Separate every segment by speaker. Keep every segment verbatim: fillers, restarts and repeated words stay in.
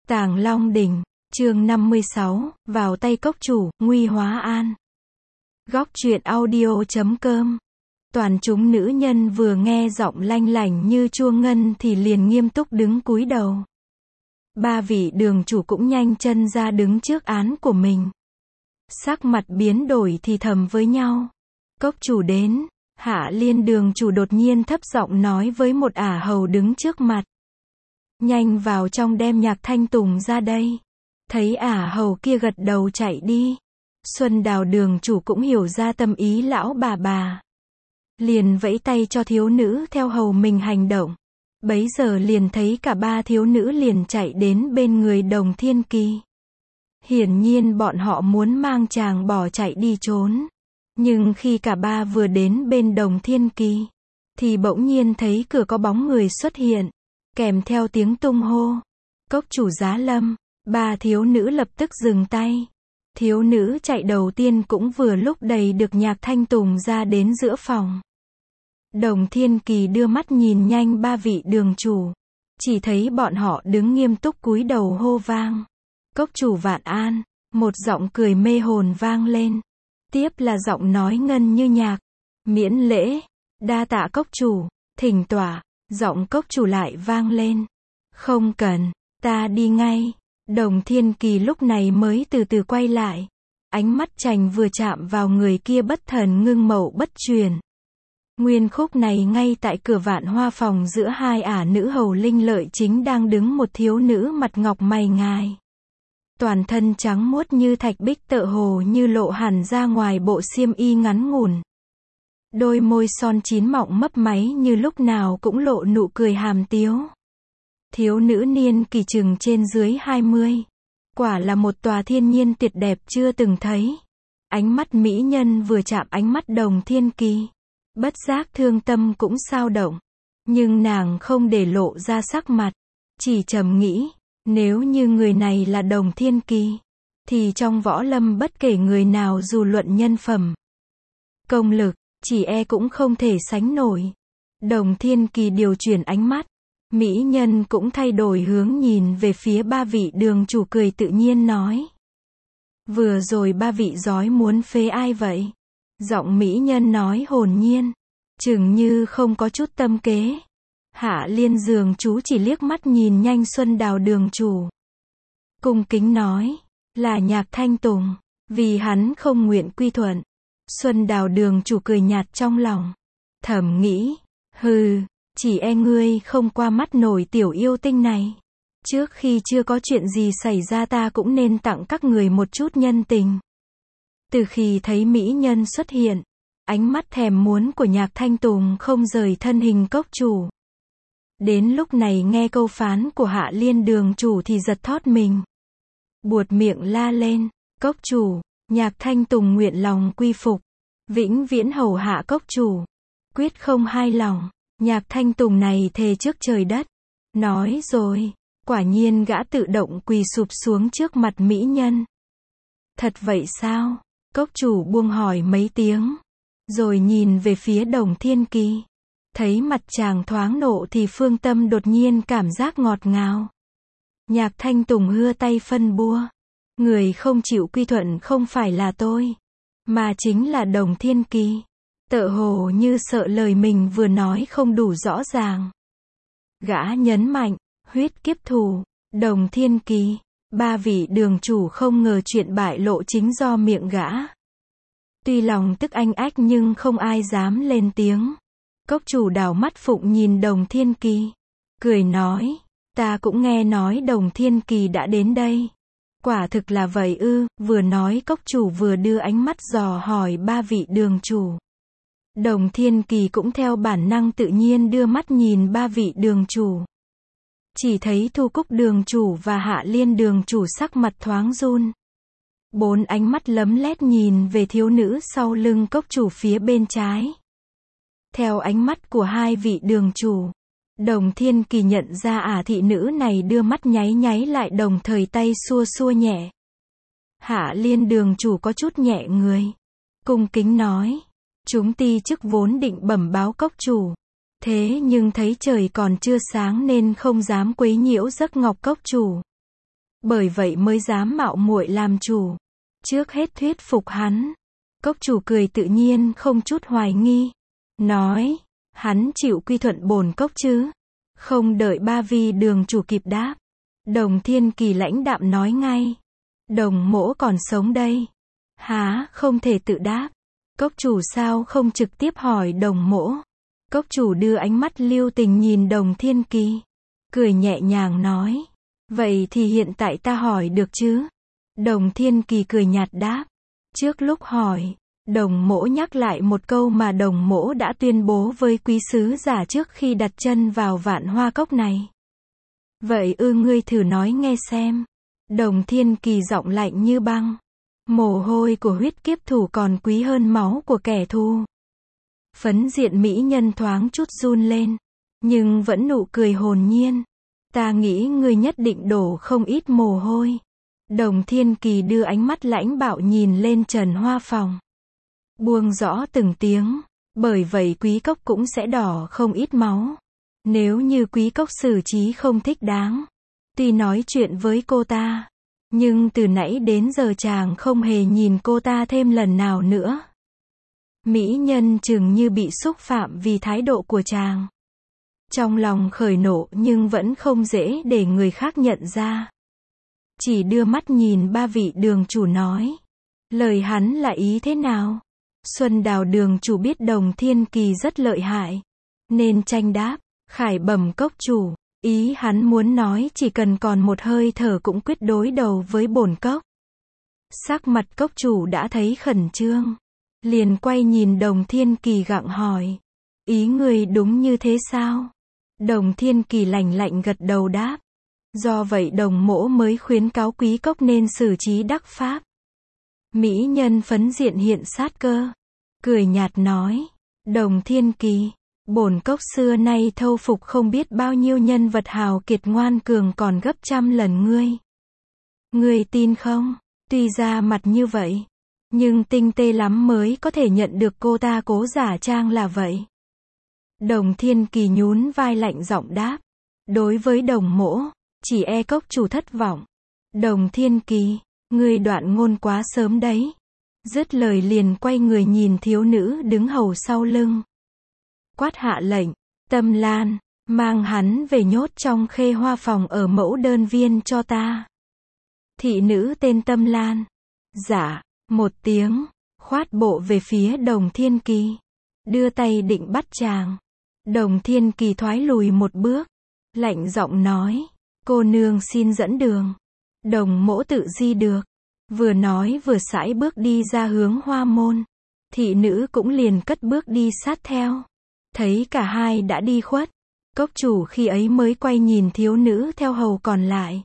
Speaker 1: Tàng Long Đỉnh, chương năm mươi sáu, vào tay cốc chủ, nguy hóa an. Góc truyện audio chấm com. Toàn chúng nữ nhân vừa nghe giọng lanh lảnh như chuông ngân thì liền nghiêm túc đứng cúi đầu. Ba vị đường chủ cũng nhanh chân ra đứng trước án của mình. Sắc mặt biến đổi thì thầm với nhau. Cốc chủ đến, Hạ Liên đường chủ đột nhiên thấp giọng nói với một ả hầu đứng trước mặt. Nhanh vào trong đem Nhạc Thanh Tùng ra đây. Thấy ả hầu kia gật đầu chạy đi. Xuân Đào đường chủ cũng hiểu ra tâm ý lão bà bà. Liền vẫy tay cho thiếu nữ theo hầu mình hành động. Bấy giờ liền thấy cả ba thiếu nữ liền chạy đến bên người Đồng Thiên Kỳ. Hiển nhiên bọn họ muốn mang chàng bỏ chạy đi trốn. Nhưng khi cả ba vừa đến bên Đồng Thiên Kỳ, thì bỗng nhiên thấy cửa có bóng người xuất hiện, kèm theo tiếng tung hô. Cốc chủ giá lâm, ba thiếu nữ lập tức dừng tay. Thiếu nữ chạy đầu tiên cũng vừa lúc đẩy được Nhạc Thanh Tùng ra đến giữa phòng. Đồng Thiên Kỳ đưa mắt nhìn nhanh ba vị đường chủ. Chỉ thấy bọn họ đứng nghiêm túc cúi đầu hô vang. Cốc chủ vạn an, một giọng cười mê hồn vang lên. Tiếp là giọng nói ngân như nhạc. Miễn lễ, đa tạ cốc chủ, thỉnh tỏa, giọng cốc chủ lại vang lên. Không cần, ta đi ngay. Đồng Thiên Kỳ lúc này mới từ từ quay lại. Ánh mắt chành vừa chạm vào người kia bất thần ngưng mậu bất truyền. Nguyên khúc này ngay tại cửa Vạn Hoa phòng giữa hai ả nữ hầu linh lợi chính đang đứng một thiếu nữ mặt ngọc mày ngài. Toàn thân trắng muốt như thạch bích tựa hồ như lộ hẳn ra ngoài bộ xiêm y ngắn ngủn. Đôi môi son chín mọng mấp máy như lúc nào cũng lộ nụ cười hàm tiếu. Thiếu nữ niên kỳ chừng trên dưới hai mươi. Quả là một tòa thiên nhiên tuyệt đẹp chưa từng thấy. Ánh mắt mỹ nhân vừa chạm ánh mắt Đồng Thiên Kỳ. Bất giác thương tâm cũng xao động. Nhưng nàng không để lộ ra sắc mặt. Chỉ trầm nghĩ, nếu như người này là Đồng Thiên Kỳ, thì trong võ lâm bất kể người nào dù luận nhân phẩm, công lực, chỉ e cũng không thể sánh nổi. Đồng Thiên Kỳ điều chuyển ánh mắt. Mỹ nhân cũng thay đổi hướng nhìn về phía ba vị đường chủ cười tự nhiên nói. Vừa rồi ba vị giói muốn phế ai vậy? Giọng mỹ nhân nói hồn nhiên. Chừng như không có chút tâm kế. Hạ Liên giường chú chỉ liếc mắt nhìn nhanh Xuân Đào đường chủ. Cung kính nói. Là Nhạc Thanh Tùng. Vì hắn không nguyện quy thuận. Xuân Đào đường chủ cười nhạt trong lòng. Thầm nghĩ. Hừ. Chỉ e ngươi không qua mắt nổi tiểu yêu tinh này. Trước khi chưa có chuyện gì xảy ra ta cũng nên tặng các người một chút nhân tình. Từ khi thấy mỹ nhân xuất hiện, ánh mắt thèm muốn của Nhạc Thanh Tùng không rời thân hình cốc chủ. Đến lúc này nghe câu phán của Hạ Liên đường chủ thì giật thót mình. Buột miệng la lên, cốc chủ, Nhạc Thanh Tùng nguyện lòng quy phục, vĩnh viễn hầu hạ cốc chủ, quyết không hai lòng. Nhạc Thanh Tùng này thề trước trời đất. Nói rồi, quả nhiên gã tự động quỳ sụp xuống trước mặt mỹ nhân. Thật vậy sao? Cốc chủ buông hỏi mấy tiếng. Rồi nhìn về phía Đồng Thiên Kỳ. Thấy mặt chàng thoáng nộ thì phương tâm đột nhiên cảm giác ngọt ngào. Nhạc Thanh Tùng hưa tay phân bua. Người không chịu quy thuận không phải là tôi, mà chính là Đồng Thiên Kỳ. Tựa hồ như sợ lời mình vừa nói không đủ rõ ràng. Gã nhấn mạnh, huyết kiếp thù, Đồng Thiên Kỳ, ba vị đường chủ không ngờ chuyện bại lộ chính do miệng gã. Tuy lòng tức anh ách nhưng không ai dám lên tiếng. Cốc chủ đảo mắt phụng nhìn Đồng Thiên Kỳ, cười nói, ta cũng nghe nói Đồng Thiên Kỳ đã đến đây. Quả thực là vậy ư? Vừa nói cốc chủ vừa đưa ánh mắt dò hỏi ba vị đường chủ. Đồng Thiên Kỳ cũng theo bản năng tự nhiên đưa mắt nhìn ba vị đường chủ. Chỉ thấy Thu Cúc đường chủ và Hạ Liên đường chủ sắc mặt thoáng run. Bốn ánh mắt lấm lét nhìn về thiếu nữ sau lưng cốc chủ phía bên trái. Theo ánh mắt của hai vị đường chủ, Đồng Thiên Kỳ nhận ra ả thị nữ này đưa mắt nháy nháy lại đồng thời tay xua xua nhẹ. Hạ Liên đường chủ có chút nhẹ người. Cung kính nói. Chúng ti chức vốn định bẩm báo cốc chủ. Thế nhưng thấy trời còn chưa sáng nên không dám quấy nhiễu giấc ngọc cốc chủ. bởi vậy mới dám mạo muội làm chủ. Trước hết thuyết phục hắn. Cốc chủ cười tự nhiên không chút hoài nghi. Nói, hắn chịu quy thuận bổn cốc chứ. Không đợi ba vi đường chủ kịp đáp. Đồng Thiên Kỳ lãnh đạm nói ngay. Đồng mỗ còn sống đây. Há, không thể tự đáp. Cốc chủ sao không trực tiếp hỏi đồng mỗ. Cốc chủ đưa ánh mắt lưu tình nhìn Đồng Thiên Kỳ. Cười nhẹ nhàng nói. Vậy thì hiện tại ta hỏi được chứ? Đồng Thiên Kỳ cười nhạt đáp. Trước lúc hỏi, đồng mỗ nhắc lại một câu mà đồng mỗ đã tuyên bố với quý sứ giả trước khi đặt chân vào Vạn Hoa Cốc này. Vậy ư, ngươi thử nói nghe xem. Đồng Thiên Kỳ giọng lạnh như băng. Mồ hôi của huyết kiếp thủ còn quý hơn máu của kẻ thù. Phấn diện mỹ nhân thoáng chút run lên, nhưng vẫn nụ cười hồn nhiên. Ta nghĩ ngươi nhất định đổ không ít mồ hôi. Đồng Thiên Kỳ đưa ánh mắt lãnh bạo nhìn lên Trần Hoa Phòng. Buông rõ từng tiếng, bởi vậy quý cốc cũng sẽ đỏ không ít máu. Nếu như quý cốc xử trí không thích đáng, tuy nói chuyện với cô ta, nhưng từ nãy đến giờ chàng không hề nhìn cô ta thêm lần nào nữa. Mỹ nhân chừng như bị xúc phạm vì thái độ của chàng. Trong lòng khởi nộ nhưng vẫn không dễ để người khác nhận ra. Chỉ đưa mắt nhìn ba vị đường chủ nói. Lời hắn là ý thế nào? Xuân Đào đường chủ biết Đồng Thiên Kỳ rất lợi hại, nên tranh đáp. Khải bẩm cốc chủ, ý hắn muốn nói chỉ cần còn một hơi thở cũng quyết đối đầu với bổn cốc. Sắc mặt cốc chủ đã thấy khẩn trương, liền quay nhìn Đồng Thiên Kỳ gặng hỏi. Ý người đúng như thế sao? Đồng Thiên Kỳ lạnh lạnh gật đầu đáp. Do vậy đồng mỗ mới khuyến cáo quý cốc nên xử trí đắc pháp. Mỹ nhân phấn diện hiện sát cơ, cười nhạt nói. Đồng Thiên Kỳ, bổn cốc xưa nay thâu phục không biết bao nhiêu nhân vật hào kiệt ngoan cường còn gấp trăm lần ngươi. Ngươi tin không? Tuy ra mặt như vậy, nhưng tinh tế lắm mới có thể nhận được cô ta cố giả trang là vậy. Đồng Thiên Kỳ nhún vai lạnh giọng đáp. Đối với đồng mỗ, chỉ e cốc chủ thất vọng. Đồng Thiên Kỳ, ngươi đoạn ngôn quá sớm đấy. Dứt lời liền quay người nhìn thiếu nữ đứng hầu sau lưng. Quát hạ lệnh, Tâm Lan, mang hắn về nhốt trong Khê Hoa Phòng ở mẫu đơn viên cho ta. Thị nữ tên Tâm Lan. Dạ, một tiếng, khoát bộ về phía Đồng Thiên Kỳ. Đưa tay định bắt chàng. Đồng Thiên Kỳ thoái lùi một bước, lạnh giọng nói. Cô nương xin dẫn đường. Đồng mỗ tự di được. Vừa nói vừa sải bước đi ra hướng hoa môn. Thị nữ cũng liền cất bước đi sát theo. Thấy cả hai đã đi khuất, cốc chủ khi ấy mới quay nhìn thiếu nữ theo hầu còn lại.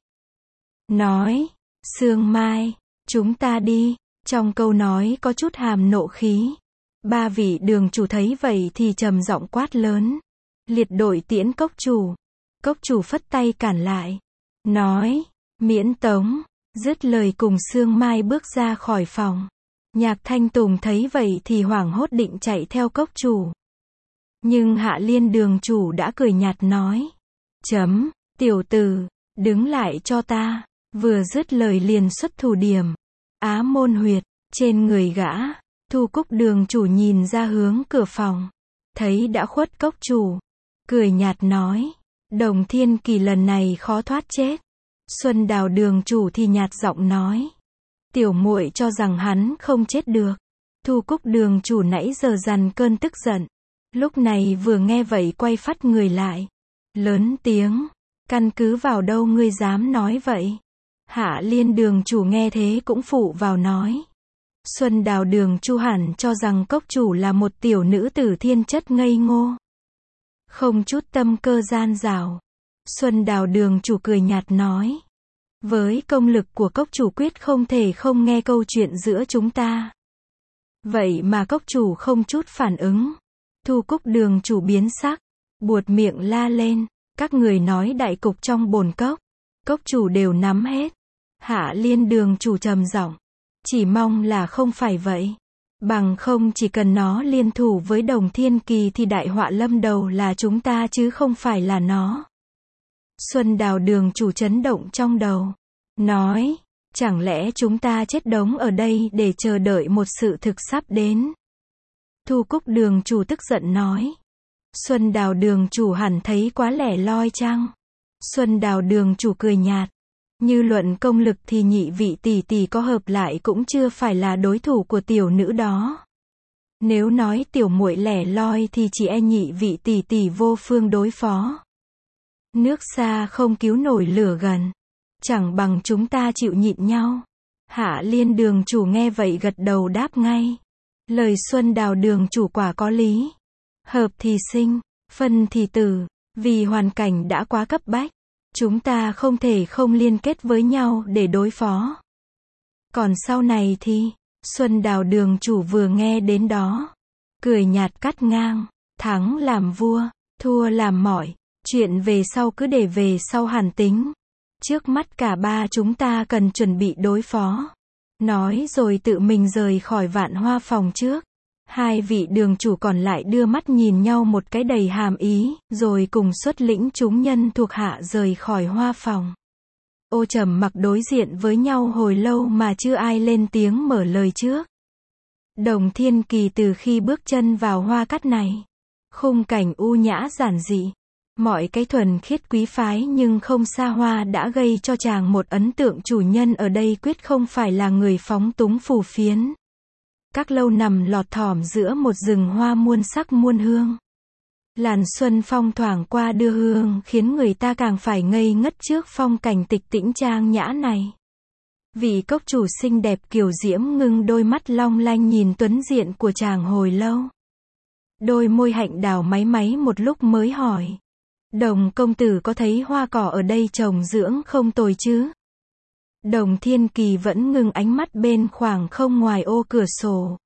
Speaker 1: Nói, Sương Mai, chúng ta đi. Trong câu nói có chút hàm nộ khí. Ba vị đường chủ thấy vậy thì trầm giọng quát lớn. Liệt đội tiễn cốc chủ. Cốc chủ phất tay cản lại. Nói, miễn tống. Dứt lời cùng Sương Mai bước ra khỏi phòng. Nhạc Thanh Tùng thấy vậy thì hoảng hốt định chạy theo cốc chủ. Nhưng Hạ Liên đường chủ đã cười nhạt nói. Chấm, tiểu tử, đứng lại cho ta. Vừa dứt lời liền xuất thủ điểm. Á môn huyệt, trên người gã. Thu Cúc đường chủ nhìn ra hướng cửa phòng. Thấy đã khuất cốc chủ. Cười nhạt nói. Đồng Thiên Kỳ lần này khó thoát chết. Xuân Đào đường chủ thì nhạt giọng nói. Tiểu muội cho rằng hắn không chết được. Thu Cúc đường chủ nãy giờ dằn cơn tức giận. Lúc này vừa nghe vậy quay phắt người lại. Lớn tiếng. Căn cứ vào đâu ngươi dám nói vậy? Hạ Liên đường chủ nghe thế cũng phụ vào nói. Xuân Đào đường chủ hẳn cho rằng cốc chủ là một tiểu nữ tử thiên chất ngây ngô. Không chút tâm cơ gian dảo. Xuân Đào đường chủ cười nhạt nói. Với công lực của cốc chủ quyết không thể không nghe câu chuyện giữa chúng ta. Vậy mà cốc chủ không chút phản ứng. Thu Cúc đường chủ biến sắc. Buột miệng la lên. Các người nói đại cục trong bồn cốc. Cốc chủ đều nắm hết. Hạ Liên đường chủ trầm giọng. Chỉ mong là không phải vậy. Bằng không chỉ cần nó liên thủ với Đồng Thiên Kỳ thì đại họa lâm đầu là chúng ta chứ không phải là nó. Xuân Đào đường chủ chấn động trong đầu. nói, chẳng lẽ chúng ta chết đống ở đây để chờ đợi một sự thực sắp đến? Thu Cúc đường chủ tức giận nói. Xuân Đào đường chủ hẳn thấy quá lẻ loi chăng? Xuân Đào đường chủ cười nhạt. Như luận công lực thì nhị vị tỷ tỷ có hợp lại cũng chưa phải là đối thủ của tiểu nữ đó. Nếu nói tiểu muội lẻ loi thì chỉ e nhị vị tỷ tỷ vô phương đối phó. Nước xa không cứu nổi lửa gần. Chẳng bằng chúng ta chịu nhịn nhau. Hạ Liên đường chủ nghe vậy gật đầu đáp ngay. Lời Xuân Đào đường chủ quả có lý. Hợp thì sinh, phân thì tử. Vì hoàn cảnh đã quá cấp bách. Chúng ta không thể không liên kết với nhau để đối phó. Còn sau này thì, Xuân Đào đường chủ vừa nghe đến đó. Cười nhạt cắt ngang. Thắng làm vua, thua làm mỏi. Chuyện về sau cứ để về sau hẳn tính. Trước mắt cả ba chúng ta cần chuẩn bị đối phó. Nói rồi tự mình rời khỏi Vạn Hoa phòng trước. Hai vị đường chủ còn lại đưa mắt nhìn nhau một cái đầy hàm ý, rồi cùng xuất lĩnh chúng nhân thuộc hạ rời khỏi Hoa phòng. Ô Trầm Mặc đối diện với nhau hồi lâu mà chưa ai lên tiếng mở lời trước. Đồng Thiên Kỳ từ khi bước chân vào Hoa Cát này, khung cảnh u nhã giản dị, mọi cái thuần khiết quý phái nhưng không xa hoa đã gây cho chàng một ấn tượng chủ nhân ở đây quyết không phải là người phóng túng phù phiến. Các lâu nằm lọt thỏm giữa một rừng hoa muôn sắc muôn hương. Làn xuân phong thoảng qua đưa hương khiến người ta càng phải ngây ngất trước phong cảnh tịch tĩnh trang nhã này. Vị cốc chủ xinh đẹp kiều diễm ngưng đôi mắt long lanh nhìn tuấn diện của chàng hồi lâu. Đôi môi hạnh đào máy máy một lúc mới hỏi. Đồng công tử có thấy hoa cỏ ở đây trồng dưỡng không tồi chứ? Đồng Thiên Kỳ vẫn ngưng ánh mắt bên khoảng không ngoài ô cửa sổ.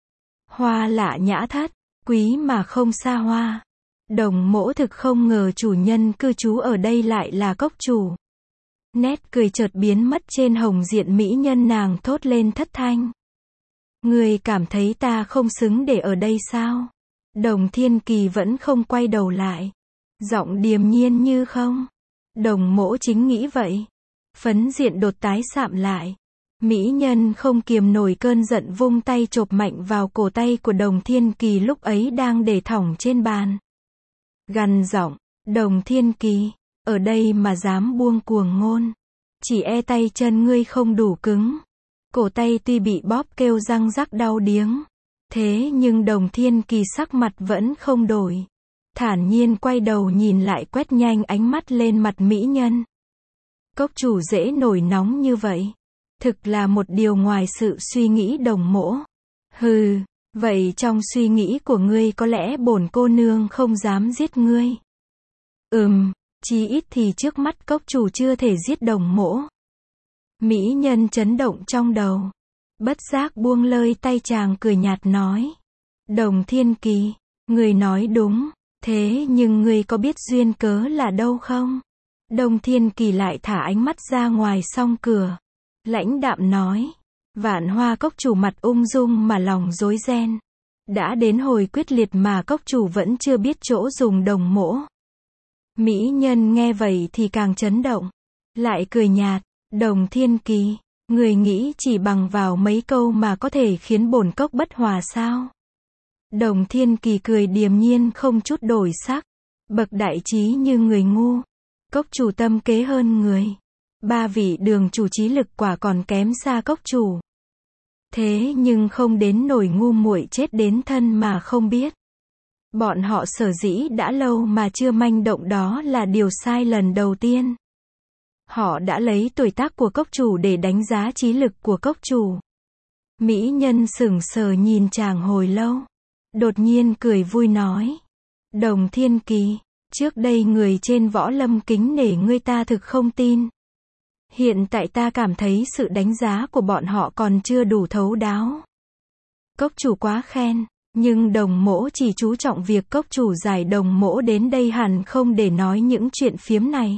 Speaker 1: Hoa lạ nhã thất, quý mà không xa hoa. Đồng mỗ thực không ngờ chủ nhân cư trú ở đây lại là cốc chủ. Nét cười chợt biến mất trên hồng diện mỹ nhân nàng thốt lên thất thanh. Ngươi cảm thấy ta không xứng để ở đây sao? Đồng Thiên Kỳ vẫn không quay đầu lại. Giọng điềm nhiên như không. Đồng mỗ chính nghĩ vậy. Phấn diện đột tái sạm lại. Mỹ nhân không kiềm nổi cơn giận vung tay chộp mạnh vào cổ tay của Đồng Thiên Kỳ lúc ấy đang để thõng trên bàn. Gằn giọng, Đồng Thiên Kỳ, ở đây mà dám buông cuồng ngôn. Chỉ e tay chân ngươi không đủ cứng. Cổ tay tuy bị bóp kêu răng rắc đau điếng. Thế nhưng Đồng Thiên Kỳ sắc mặt vẫn không đổi. Thản nhiên quay đầu nhìn lại quét nhanh ánh mắt lên mặt mỹ nhân. Cốc chủ dễ nổi nóng như vậy. Thực là một điều ngoài sự suy nghĩ đồng mỗ. Hừ, vậy trong suy nghĩ của ngươi có lẽ bổn cô nương không dám giết ngươi. Ừm, chí ít thì trước mắt cốc chủ chưa thể giết đồng mỗ. Mỹ nhân chấn động trong đầu. Bất giác buông lơi tay chàng cười nhạt nói. Đồng Thiên Kỳ, ngươi nói đúng, thế nhưng ngươi có biết duyên cớ là đâu không? Đồng Thiên Kỳ lại thả ánh mắt ra ngoài song cửa. Lãnh đạm nói. Vạn Hoa cốc chủ mặt ung dung mà lòng rối ren. Đã đến hồi quyết liệt mà cốc chủ vẫn chưa biết chỗ dùng đồng mỗ. Mỹ nhân nghe vậy thì càng chấn động. Lại cười nhạt. Đồng Thiên Kỳ, người nghĩ chỉ bằng vào mấy câu mà có thể khiến bổn cốc bất hòa sao? Đồng Thiên Kỳ cười điềm nhiên không chút đổi sắc. Bậc đại trí như người ngu. Cốc chủ tâm kế hơn người. Ba vị đường chủ trí lực quả còn kém xa cốc chủ. Thế nhưng không đến nổi ngu muội chết đến thân mà không biết. Bọn họ sở dĩ đã lâu mà chưa manh động đó là điều sai lần đầu tiên. Họ đã lấy tuổi tác của cốc chủ để đánh giá trí lực của cốc chủ. Mỹ nhân sững sờ nhìn chàng hồi lâu. Đột nhiên cười vui nói. Đồng Thiên Kỳ, trước đây người trên võ lâm kính nể ngươi ta thực không tin. Hiện tại ta cảm thấy sự đánh giá của bọn họ còn chưa đủ thấu đáo. Cốc chủ quá khen, nhưng đồng mỗ chỉ chú trọng việc cốc chủ giải đồng mỗ đến đây hẳn không để nói những chuyện phiếm này.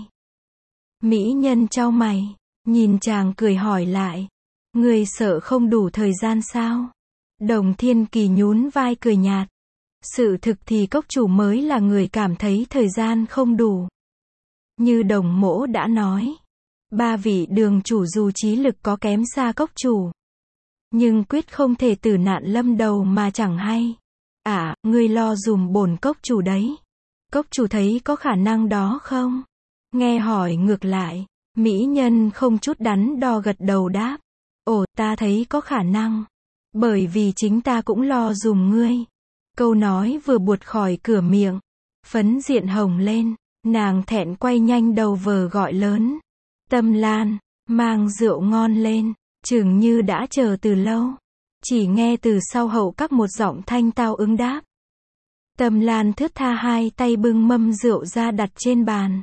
Speaker 1: Mỹ nhân chau mày, nhìn chàng cười hỏi lại. Người sợ không đủ thời gian sao? Đồng Thiên Kỳ nhún vai cười nhạt. Sự thực thì cốc chủ mới là người cảm thấy thời gian không đủ. Như đồng mỗ đã nói. Ba vị đường chủ dù trí lực có kém xa cốc chủ, nhưng quyết không thể tử nạn lâm đầu mà chẳng hay. À, ngươi lo dùm bổn cốc chủ đấy. Cốc chủ thấy có khả năng đó không? Nghe hỏi ngược lại, mỹ nhân không chút đắn đo gật đầu đáp. Ồ, ta thấy có khả năng. Bởi vì chính ta cũng lo dùm ngươi. Câu nói vừa buột khỏi cửa miệng, phấn diện hồng lên, nàng thẹn quay nhanh đầu vờ gọi lớn. Tâm Lan, mang rượu ngon lên, chừng như đã chờ từ lâu. Chỉ nghe từ sau hậu các một giọng thanh tao ứng đáp. Tâm Lan thướt tha hai tay bưng mâm rượu ra đặt trên bàn.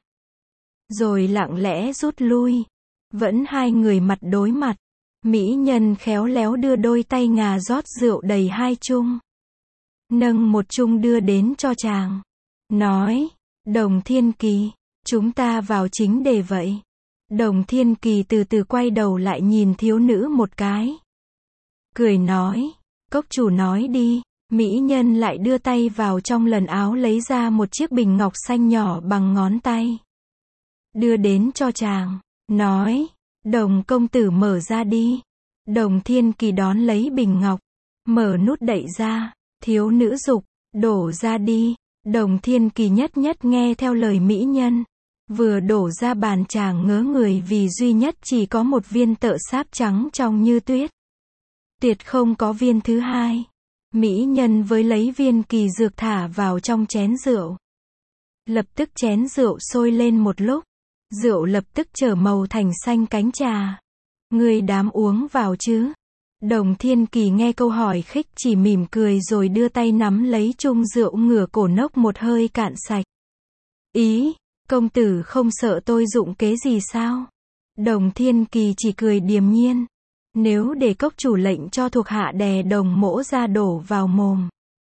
Speaker 1: Rồi lặng lẽ rút lui. Vẫn hai người mặt đối mặt. Mỹ nhân khéo léo đưa đôi tay ngà rót rượu đầy hai chung. Nâng một chung đưa đến cho chàng. Nói, Đồng Thiên Kỳ, chúng ta vào chính đề vậy. Đồng Thiên Kỳ từ từ quay đầu lại nhìn thiếu nữ một cái. Cười nói, cốc chủ nói đi. Mỹ nhân lại đưa tay vào trong lần áo lấy ra một chiếc bình ngọc xanh nhỏ bằng ngón tay. Đưa đến cho chàng. Nói, Đồng công tử mở ra đi. Đồng Thiên Kỳ đón lấy bình ngọc. Mở nút đậy ra. Thiếu nữ dục, đổ ra đi. Đồng Thiên Kỳ nhất nhất nghe theo lời mỹ nhân. Vừa đổ ra bàn chàng ngớ người vì duy nhất chỉ có một viên tợ sáp trắng trong như tuyết. Tuyệt không có viên thứ hai. Mỹ nhân với lấy viên kỳ dược thả vào trong chén rượu. Lập tức chén rượu sôi lên một lúc. Rượu lập tức trở màu thành xanh cánh trà. Ngươi dám uống vào chứ? Đồng Thiên Kỳ nghe câu hỏi khích chỉ mỉm cười rồi đưa tay nắm lấy chung rượu ngửa cổ nốc một hơi cạn sạch. Ý, công tử không sợ tôi dụng kế gì sao? Đồng Thiên Kỳ chỉ cười điềm nhiên. Nếu để cốc chủ lệnh cho thuộc hạ đè Đồng mỗ ra đổ vào mồm,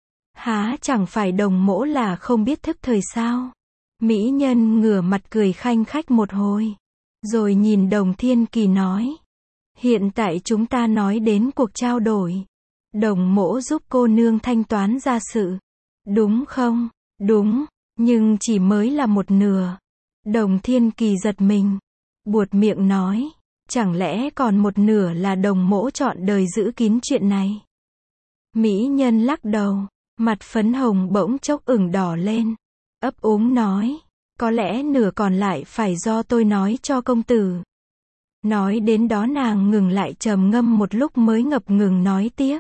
Speaker 1: há chẳng phải Đồng mỗ là không biết thức thời sao? Mỹ nhân ngửa mặt cười khanh khách một hồi. Rồi nhìn Đồng Thiên Kỳ nói. Hiện tại chúng ta nói đến cuộc trao đổi. Đồng mỗ giúp cô nương thanh toán gia sự. Đúng không? Đúng, nhưng chỉ mới là một nửa. Đồng Thiên Kỳ giật mình. Buột miệng nói. Chẳng lẽ còn một nửa là Đồng mỗ chọn đời giữ kín chuyện này? Mỹ nhân lắc đầu. Mặt phấn hồng bỗng chốc ửng đỏ lên. Ấp úng nói. Có lẽ nửa còn lại phải do tôi nói cho công tử. Nói đến đó nàng ngừng lại trầm ngâm một lúc mới ngập ngừng nói tiếp.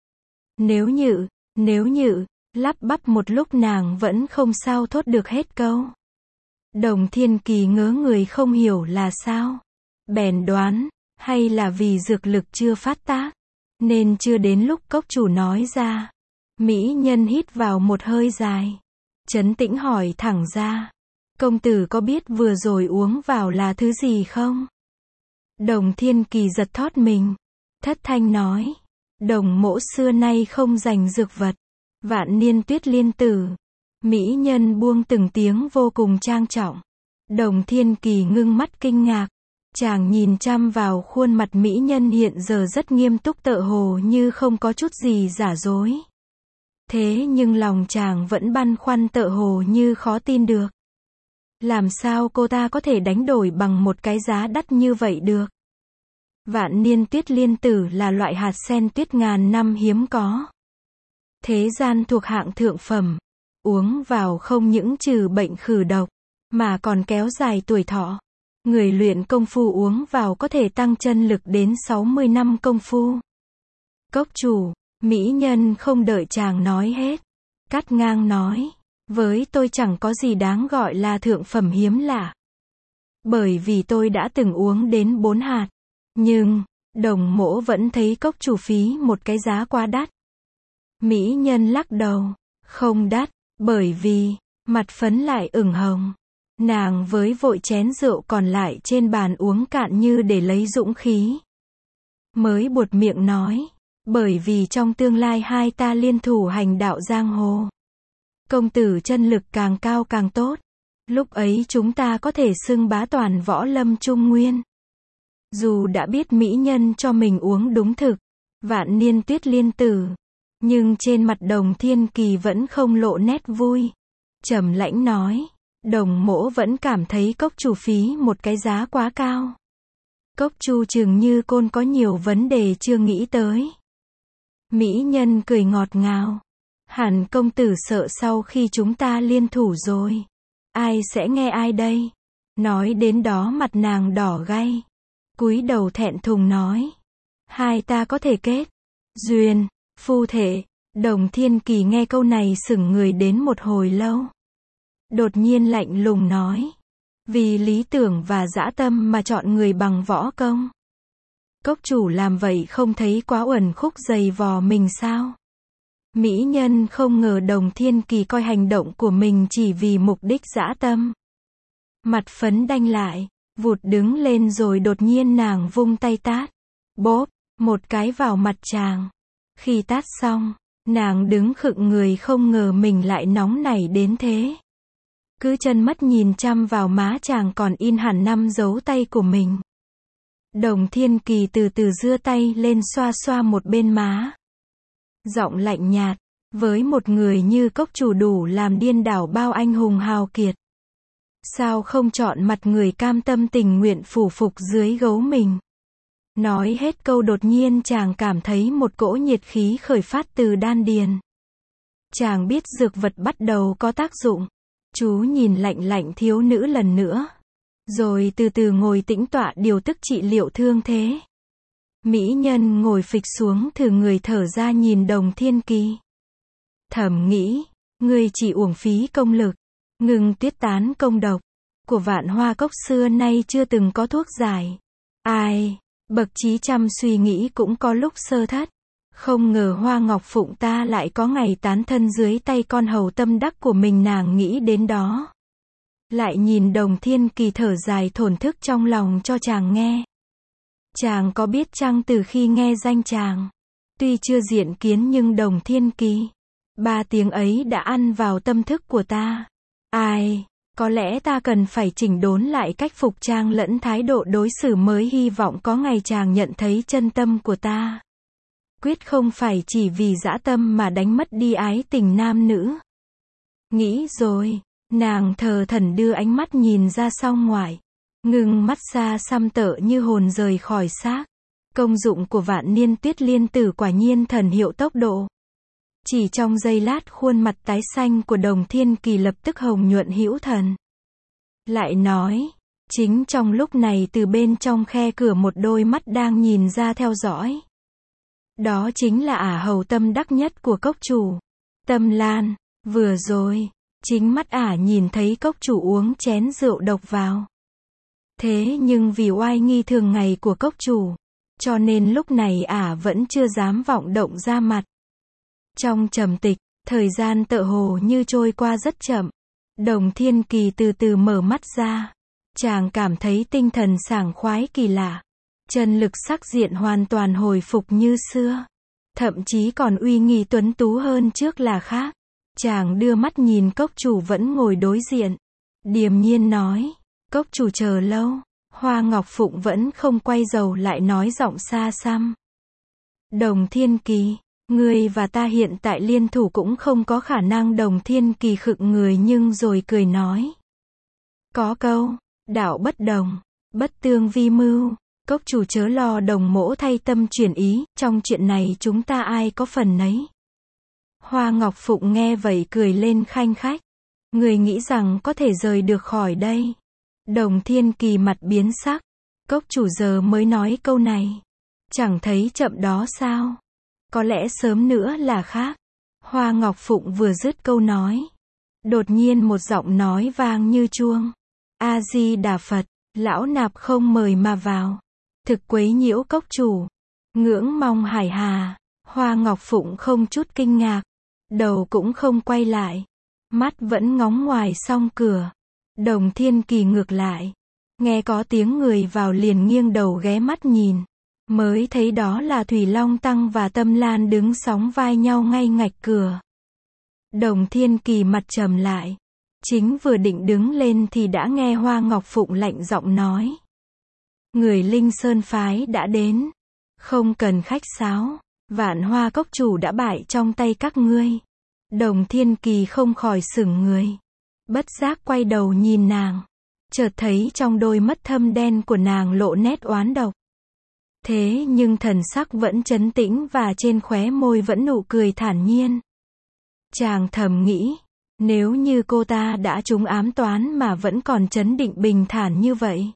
Speaker 1: Nếu như, nếu như, lắp bắp một lúc nàng vẫn không sao thốt được hết câu. Đồng Thiên Kỳ ngớ người không hiểu là sao. Bèn đoán, hay là vì dược lực chưa phát tác, nên chưa đến lúc cốc chủ nói ra. Mỹ nhân hít vào một hơi dài. Trấn tĩnh hỏi thẳng ra. Công tử có biết vừa rồi uống vào là thứ gì không? Đồng Thiên Kỳ giật thót mình. Thất thanh nói. Đồng mỗ xưa nay không dành dược vật. Vạn niên tuyết liên tử. Mỹ nhân buông từng tiếng vô cùng trang trọng. Đồng Thiên Kỳ ngưng mắt kinh ngạc. Chàng nhìn chăm vào khuôn mặt mỹ nhân hiện giờ rất nghiêm túc tựa hồ như không có chút gì giả dối. Thế nhưng lòng chàng vẫn băn khoăn tựa hồ như khó tin được. Làm sao cô ta có thể đánh đổi bằng một cái giá đắt như vậy được? Vạn niên tuyết liên tử là loại hạt sen tuyết ngàn năm hiếm có. Thế gian thuộc hạng thượng phẩm. Uống vào không những trừ bệnh khử độc, mà còn kéo dài tuổi thọ. Người luyện công phu uống vào có thể tăng chân lực đến sáu mươi năm công phu. Cốc chủ, mỹ nhân không đợi chàng nói hết. Cắt ngang nói. Với tôi chẳng có gì đáng gọi là thượng phẩm hiếm lạ. Bởi vì tôi đã từng uống đến bốn hạt. Nhưng, Đồng mỗ vẫn thấy cốc chủ phí một cái giá quá đắt. Mỹ nhân lắc đầu. Không đắt, bởi vì, mặt phấn lại ửng hồng. Nàng với vội chén rượu còn lại trên bàn uống cạn như để lấy dũng khí. Mới buột miệng nói. Bởi vì trong tương lai hai ta liên thủ hành đạo giang hồ. Công tử chân lực càng cao càng tốt. Lúc ấy chúng ta có thể xưng bá toàn võ lâm trung nguyên. Dù đã biết mỹ nhân cho mình uống đúng thực. Vạn niên tuyết liên tử. Nhưng trên mặt Đồng Thiên Kỳ vẫn không lộ nét vui. Trầm lãnh nói. Đồng mỗ vẫn cảm thấy cốc chủ phí một cái giá quá cao. Cốc Chu chừng như côn có nhiều vấn đề chưa nghĩ tới. Mỹ nhân cười ngọt ngào. Hẳn công tử sợ sau khi chúng ta liên thủ rồi. Ai sẽ nghe ai đây? Nói đến đó mặt nàng đỏ gay. Cúi đầu thẹn thùng nói. Hai ta có thể kết duyên, phu thể. Đồng Thiên Kỳ nghe câu này sững người đến một hồi lâu. Đột nhiên lạnh lùng nói. Vì lý tưởng và dã tâm mà chọn người bằng võ công. Cốc chủ làm vậy không thấy quá uẩn khúc dày vò mình sao? Mỹ nhân không ngờ Đồng Thiên Kỳ coi hành động của mình chỉ vì mục đích dã tâm. Mặt phấn đanh lại, vụt đứng lên rồi đột nhiên nàng vung tay tát. Bốp, một cái vào mặt chàng. Khi tát xong, nàng đứng khựng người không ngờ mình lại nóng nảy đến thế. Cứ chân mất nhìn chăm vào má chàng còn in hẳn năm dấu tay của mình. Đồng Thiên Kỳ từ từ giơ tay lên xoa xoa một bên má. Giọng lạnh nhạt, với một người như cốc chủ đủ làm điên đảo bao anh hùng hào kiệt. Sao không chọn mặt người cam tâm tình nguyện phủ phục dưới gấu mình? Nói hết câu đột nhiên chàng cảm thấy một cỗ nhiệt khí khởi phát từ đan điền. Chàng biết dược vật bắt đầu có tác dụng. Chú nhìn lạnh lạnh thiếu nữ lần nữa. Rồi từ từ ngồi tĩnh tọa điều tức trị liệu thương thế. Mỹ nhân ngồi phịch xuống thử người thở ra nhìn Đồng Thiên Kỳ. Thầm nghĩ, ngươi chỉ uổng phí công lực. Ngừng tuyết tán công độc. Của Vạn Hoa Cốc xưa nay chưa từng có thuốc giải. Ai, bậc trí chăm suy nghĩ cũng có lúc sơ thất. Không ngờ Hoa Ngọc Phụng ta lại có ngày tán thân dưới tay con hầu tâm đắc của mình, nàng nghĩ đến đó. Lại nhìn Đồng Thiên Kỳ thở dài thổn thức trong lòng cho chàng nghe. Chàng có biết chăng từ khi nghe danh chàng, tuy chưa diện kiến nhưng Đồng Thiên Kỳ, ba tiếng ấy đã ăn vào tâm thức của ta. Ai, có lẽ ta cần phải chỉnh đốn lại cách phục trang lẫn thái độ đối xử mới hy vọng có ngày chàng nhận thấy chân tâm của ta. Quyết không phải chỉ vì dã tâm mà đánh mất đi ái tình nam nữ. Nghĩ rồi, nàng thờ thẩn đưa ánh mắt nhìn ra sau ngoài. Ngừng mắt xa xăm tợ như hồn rời khỏi xác. Công dụng của Vạn Niên Tuyết Liên Tử quả nhiên thần hiệu tốc độ. Chỉ trong giây lát khuôn mặt tái xanh của Đồng Thiên Kỳ lập tức hồng nhuận hữu thần. Lại nói, chính trong lúc này từ bên trong khe cửa một đôi mắt đang nhìn ra theo dõi. Đó chính là ả hầu tâm đắc nhất của cốc chủ. Tâm Lan, vừa rồi, chính mắt ả nhìn thấy cốc chủ uống chén rượu độc vào. Thế nhưng vì oai nghi thường ngày của cốc chủ, cho nên lúc này ả vẫn chưa dám vọng động ra mặt. Trong trầm tịch, thời gian tựa hồ như trôi qua rất chậm. Đồng Thiên Kỳ từ từ mở mắt ra. Chàng cảm thấy tinh thần sảng khoái kỳ lạ. Chân lực sắc diện hoàn toàn hồi phục như xưa. Thậm chí còn uy nghi tuấn tú hơn trước là khác. Chàng đưa mắt nhìn cốc chủ vẫn ngồi đối diện. Điềm nhiên nói. Cốc chủ chờ lâu. Hoa Ngọc Phụng vẫn không quay đầu lại nói giọng xa xăm. Đồng Thiên Kỳ, ngươi và ta hiện tại liên thủ cũng không có khả năng. Đồng Thiên Kỳ khựng người nhưng rồi cười nói. Có câu, đạo bất đồng, bất tương vi mưu. Cốc chủ chớ lo, đồng mỗ thay tâm chuyển ý, trong chuyện này chúng ta ai có phần nấy. Hoa Ngọc Phụng nghe vậy cười lên khanh khách. Người nghĩ rằng có thể rời được khỏi đây. Đồng Thiên Kỳ mặt biến sắc. Cốc chủ giờ mới nói câu này. Chẳng thấy chậm đó sao? Có lẽ sớm nữa là khác. Hoa Ngọc Phụng vừa dứt câu nói. Đột nhiên một giọng nói vang như chuông. A-di-đà Phật, lão nạp không mời mà vào. Thực quấy nhiễu cốc chủ. Ngưỡng mong hải hà. Hoa Ngọc Phụng không chút kinh ngạc. Đầu cũng không quay lại. Mắt vẫn ngóng ngoài song cửa. Đồng Thiên Kỳ ngược lại. Nghe có tiếng người vào liền nghiêng đầu ghé mắt nhìn. Mới thấy đó là Thủy Long Tăng và Tâm Lan đứng sóng vai nhau ngay ngạch cửa. Đồng Thiên Kỳ mặt trầm lại. Chính vừa định đứng lên thì đã nghe Hoa Ngọc Phụng lạnh giọng nói. Người Linh Sơn phái đã đến. Không cần khách sáo. Vạn Hoa Cốc chủ đã bại trong tay các ngươi. Đồng Thiên Kỳ không khỏi sững người. Bất giác quay đầu nhìn nàng. chợt thấy trong đôi mắt thâm đen của nàng lộ nét oán độc. Thế nhưng thần sắc vẫn trấn tĩnh và trên khóe môi vẫn nụ cười thản nhiên. Chàng thầm nghĩ, nếu như cô ta đã trúng ám toán mà vẫn còn trấn định bình thản như vậy,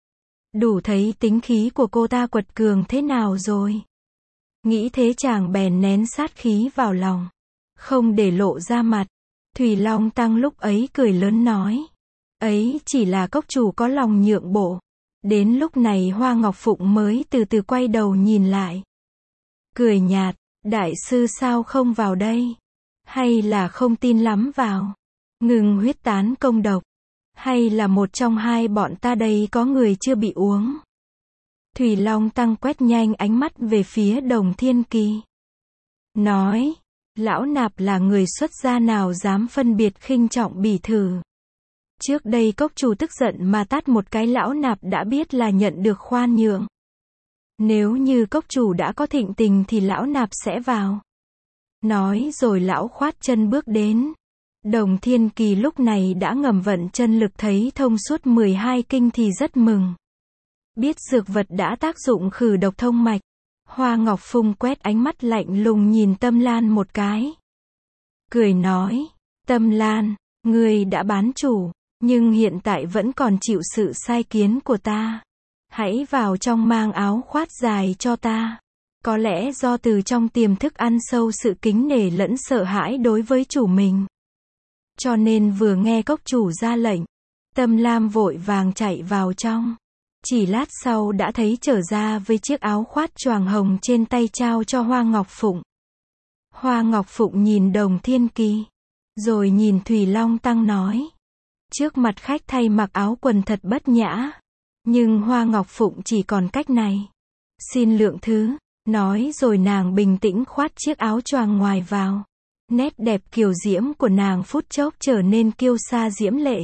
Speaker 1: đủ thấy tính khí của cô ta quật cường thế nào rồi. Nghĩ thế chàng bèn nén sát khí vào lòng, không để lộ ra mặt. Thủy Long Tăng lúc ấy cười lớn nói, ấy chỉ là cốc chủ có lòng nhượng bộ. Đến lúc này Hoa Ngọc Phụng mới từ từ quay đầu nhìn lại. Cười nhạt, đại sư sao không vào đây? Hay là không tin lắm vào? Ngừng huyết tán công độc? Hay là một trong hai bọn ta đây có người chưa bị uống? Thủy Long Tăng quét nhanh ánh mắt về phía Đồng Thiên Kỳ. Nói, lão nạp là người xuất gia nào dám phân biệt khinh trọng bỉ thử. Trước đây cốc chủ tức giận mà tát một cái lão nạp đã biết là nhận được khoan nhượng. Nếu như cốc chủ đã có thịnh tình thì lão nạp sẽ vào. Nói rồi lão khoát chân bước đến. Đồng Thiên Kỳ lúc này đã ngầm vận chân lực thấy thông suốt mười hai kinh thì rất mừng. Biết dược vật đã tác dụng khử độc thông mạch. Hoa Ngọc Phụng quét ánh mắt lạnh lùng nhìn Tâm Lan một cái. Cười nói, Tâm Lan, ngươi đã bán chủ, nhưng hiện tại vẫn còn chịu sự sai kiến của ta. Hãy vào trong mang áo khoát dài cho ta. Có lẽ do từ trong tiềm thức ăn sâu sự kính nể lẫn sợ hãi đối với chủ mình. Cho nên vừa nghe cốc chủ ra lệnh, Tâm Lam vội vàng chạy vào trong. Chỉ lát sau đã thấy trở ra với chiếc áo khoát choàng hồng trên tay trao cho Hoa Ngọc Phụng. Hoa Ngọc Phụng nhìn Đồng Thiên Kỳ, rồi nhìn Thủy Long Tăng nói. Trước mặt khách thay mặc áo quần thật bất nhã. Nhưng Hoa Ngọc Phụng chỉ còn cách này. Xin lượng thứ, nói rồi nàng bình tĩnh khoát chiếc áo choàng ngoài vào. Nét đẹp kiều diễm của nàng phút chốc trở nên kiêu sa diễm lệ.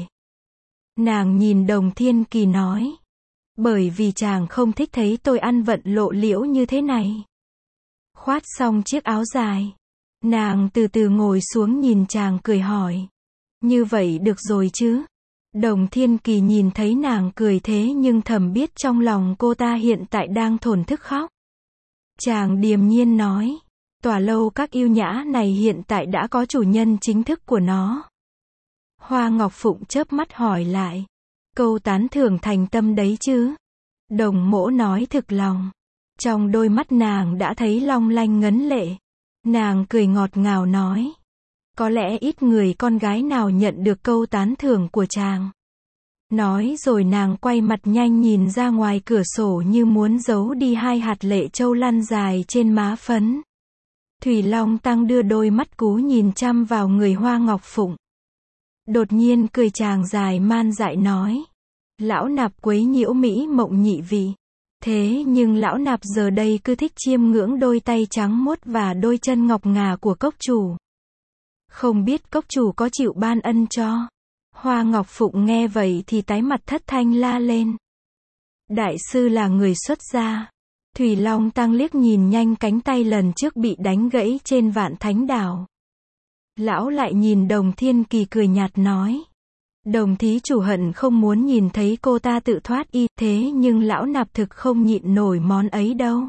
Speaker 1: Nàng nhìn Đồng Thiên Kỳ nói. Bởi vì chàng không thích thấy tôi ăn vận lộ liễu như thế này. Khoát xong chiếc áo dài, nàng từ từ ngồi xuống nhìn chàng cười hỏi. Như vậy được rồi chứ? Đồng Thiên Kỳ nhìn thấy nàng cười thế nhưng thầm biết trong lòng cô ta hiện tại đang thổn thức khóc. Chàng điềm nhiên nói. Tòa lâu các yêu nhã này hiện tại đã có chủ nhân chính thức của nó. Hoa Ngọc Phụng chớp mắt hỏi lại. Câu tán thưởng thành tâm đấy chứ? Đồng mỗ nói thực lòng. Trong đôi mắt nàng đã thấy long lanh ngấn lệ. Nàng cười ngọt ngào nói. Có lẽ ít người con gái nào nhận được câu tán thưởng của chàng. Nói rồi nàng quay mặt nhanh nhìn ra ngoài cửa sổ như muốn giấu đi hai hạt lệ châu lăn dài trên má phấn. Thủy Long Tăng đưa đôi mắt cú nhìn chăm vào người Hoa Ngọc Phụng. Đột nhiên cười chàng dài man dại nói. Lão nạp quấy nhiễu mỹ mộng nhị vị. Thế nhưng lão nạp giờ đây cứ thích chiêm ngưỡng đôi tay trắng muốt và đôi chân ngọc ngà của cốc chủ. Không biết cốc chủ có chịu ban ân cho? Hoa Ngọc Phụng nghe vậy thì tái mặt thất thanh la lên. Đại sư là người xuất gia. Thủy Long Tăng liếc nhìn nhanh cánh tay lần trước bị đánh gãy trên Vạn Thánh Đảo. Lão lại nhìn Đồng Thiên Kỳ cười nhạt nói. Đồng thí chủ hận không muốn nhìn thấy cô ta tự thoát y, thế nhưng lão nạp thực không nhịn nổi món ấy đâu.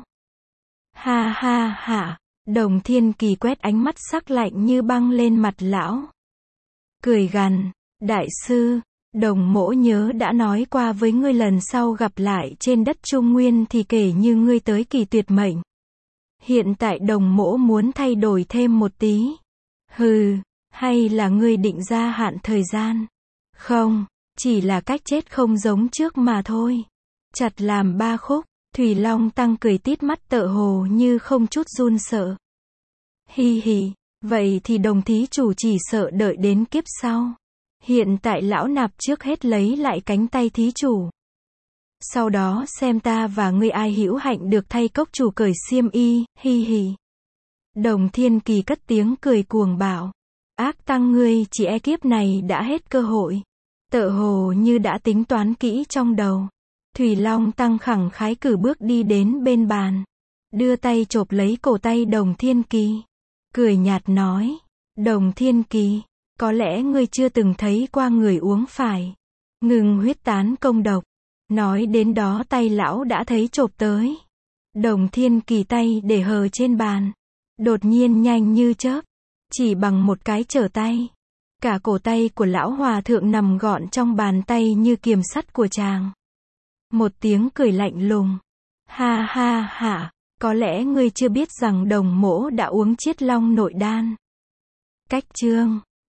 Speaker 1: Ha ha ha, Đồng Thiên Kỳ quét ánh mắt sắc lạnh như băng lên mặt lão. Cười gằn, đại sư, đồng mỗ nhớ đã nói qua với ngươi lần sau gặp lại trên đất Trung Nguyên thì kể như ngươi tới kỳ tuyệt mệnh. Hiện tại đồng mỗ muốn thay đổi thêm một tí. Hừ, hay là ngươi định gia hạn thời gian? Không, chỉ là cách chết không giống trước mà thôi. Chặt làm ba khúc, Thủy Long Tăng cười tít mắt tựa hồ như không chút run sợ. Hi hi, vậy thì đồng thí chủ chỉ sợ đợi đến kiếp sau. Hiện tại lão nạp trước hết lấy lại cánh tay thí chủ. Sau đó xem ta và ngươi ai hữu hạnh được thay cốc chủ cởi xiêm y, hi hi. Đồng Thiên Kỳ cất tiếng cười cuồng bạo. Ác tăng ngươi chỉ e kiếp này đã hết cơ hội. Tựa hồ như đã tính toán kỹ trong đầu. Thủy Long Tăng khẳng khái cử bước đi đến bên bàn. Đưa tay chộp lấy cổ tay Đồng Thiên Kỳ. Cười nhạt nói. Đồng Thiên Kỳ, có lẽ ngươi chưa từng thấy qua người uống phải. Ngừng huyết tán công độc. Nói đến đó tay lão đã thấy chộp tới. Đồng Thiên Kỳ tay để hờ trên bàn. Đột nhiên nhanh như chớp. Chỉ bằng một cái trở tay. Cả cổ tay của lão hòa thượng nằm gọn trong bàn tay như kiềm sắt của chàng. Một tiếng cười lạnh lùng. Ha ha ha, có lẽ ngươi chưa biết rằng đồng mỗ đã uống chiết long nội đan. Cách chương